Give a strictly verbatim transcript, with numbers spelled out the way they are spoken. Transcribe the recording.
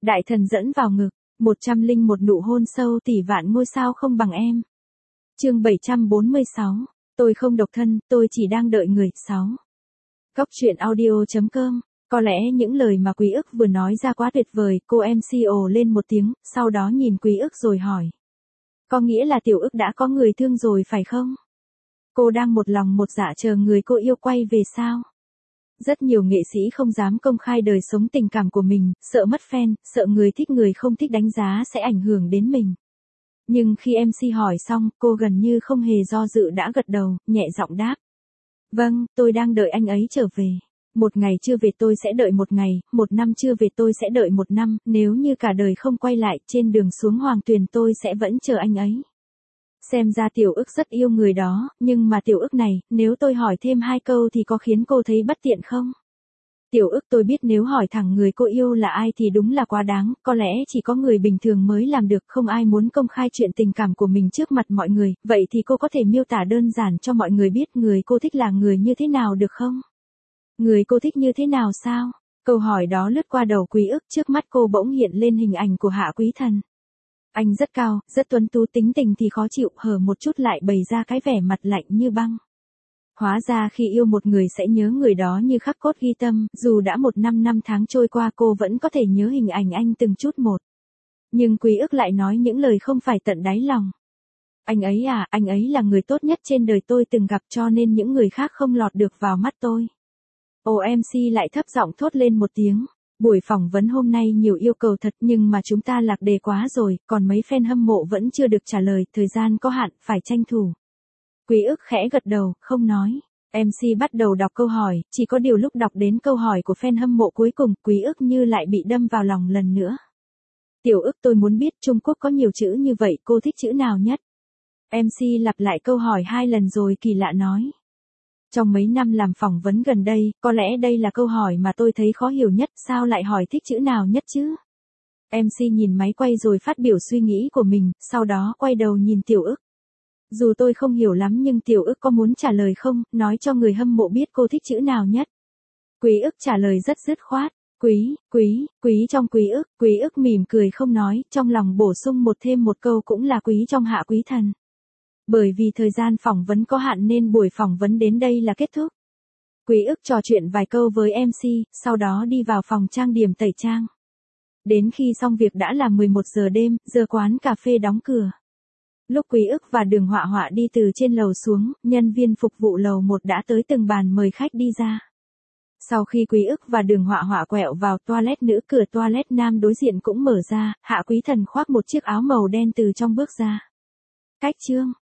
Đại thần dẫn vào ngực, một trăm linh một nụ hôn sâu tỷ vạn ngôi sao không bằng em. Chương bảy trăm bốn mươi sáu, tôi không độc thân, tôi chỉ đang đợi người. sáu. Góc truyện audio chấm com. Có lẽ những lời mà Quý Ức vừa nói ra quá tuyệt vời, cô em xê ồ lên một tiếng, sau đó nhìn Quý Ức rồi hỏi. Có nghĩa là Tiểu Ức đã có người thương rồi phải không? Cô đang một lòng một dạ chờ người cô yêu quay về sao? Rất nhiều nghệ sĩ không dám công khai đời sống tình cảm của mình, sợ mất fan, sợ người thích người không thích đánh giá sẽ ảnh hưởng đến mình. Nhưng khi em xê hỏi xong, cô gần như không hề do dự đã gật đầu, nhẹ giọng đáp. Vâng, tôi đang đợi anh ấy trở về. Một ngày chưa về tôi sẽ đợi một ngày, một năm chưa về tôi sẽ đợi một năm, nếu như cả đời không quay lại, trên đường xuống Hoàng Tuyền tôi sẽ vẫn chờ anh ấy. Xem ra Tiểu Ức rất yêu người đó, nhưng mà Tiểu Ức này, nếu tôi hỏi thêm hai câu thì có khiến cô thấy bất tiện không? Tiểu Ức tôi biết nếu hỏi thẳng người cô yêu là ai thì đúng là quá đáng, có lẽ chỉ có người bình thường mới làm được, không ai muốn công khai chuyện tình cảm của mình trước mặt mọi người, vậy thì cô có thể miêu tả đơn giản cho mọi người biết người cô thích là người như thế nào được không? Người cô thích như thế nào sao? Câu hỏi đó lướt qua đầu Quý Ức, trước mắt cô bỗng hiện lên hình ảnh của Hạ Quý Thần. Anh rất cao, rất tuấn tú, tính tình thì khó chịu, hở một chút lại bày ra cái vẻ mặt lạnh như băng. Hóa ra khi yêu một người sẽ nhớ người đó như khắc cốt ghi tâm, dù đã một năm năm tháng trôi qua cô vẫn có thể nhớ hình ảnh anh từng chút một. Nhưng Quý Ức lại nói những lời không phải tận đáy lòng. Anh ấy à, anh ấy là người tốt nhất trên đời tôi từng gặp cho nên những người khác không lọt được vào mắt tôi. ô em xê lại thấp giọng thốt lên một tiếng. Buổi phỏng vấn hôm nay nhiều yêu cầu thật nhưng mà chúng ta lạc đề quá rồi, còn mấy fan hâm mộ vẫn chưa được trả lời, thời gian có hạn, phải tranh thủ. Quý Ức khẽ gật đầu, không nói. em xê bắt đầu đọc câu hỏi, chỉ có điều lúc đọc đến câu hỏi của fan hâm mộ cuối cùng, Quý Ức như lại bị đâm vào lòng lần nữa. Tiểu Ức tôi muốn biết Trung Quốc có nhiều chữ như vậy, cô thích chữ nào nhất? em xê lặp lại câu hỏi hai lần rồi kỳ lạ nói. Trong mấy năm làm phỏng vấn gần đây, có lẽ đây là câu hỏi mà tôi thấy khó hiểu nhất, sao lại hỏi thích chữ nào nhất chứ? em xê nhìn máy quay rồi phát biểu suy nghĩ của mình, sau đó quay đầu nhìn Tiểu Ức. Dù tôi không hiểu lắm nhưng Tiểu Ức có muốn trả lời không, nói cho người hâm mộ biết cô thích chữ nào nhất. Quý Ức trả lời rất dứt khoát. Quý, quý, quý trong Quý Ức, Quý Ức mỉm cười không nói, trong lòng bổ sung một thêm một câu cũng là quý trong Hạ Quý Thần. Bởi vì thời gian phỏng vấn có hạn nên buổi phỏng vấn đến đây là kết thúc. Quý Ức trò chuyện vài câu với em xê, sau đó đi vào phòng trang điểm tẩy trang. Đến khi xong việc đã là mười một giờ đêm, giờ quán cà phê đóng cửa. Lúc Quý Ức và Đường Họa Họa đi từ trên lầu xuống, nhân viên phục vụ lầu một đã tới từng bàn mời khách đi ra. Sau khi Quý Ức và Đường Họa Họa quẹo vào toilet nữ, cửa toilet nam đối diện cũng mở ra, Hạ Quý Thần khoác một chiếc áo màu đen từ trong bước ra. Cách chương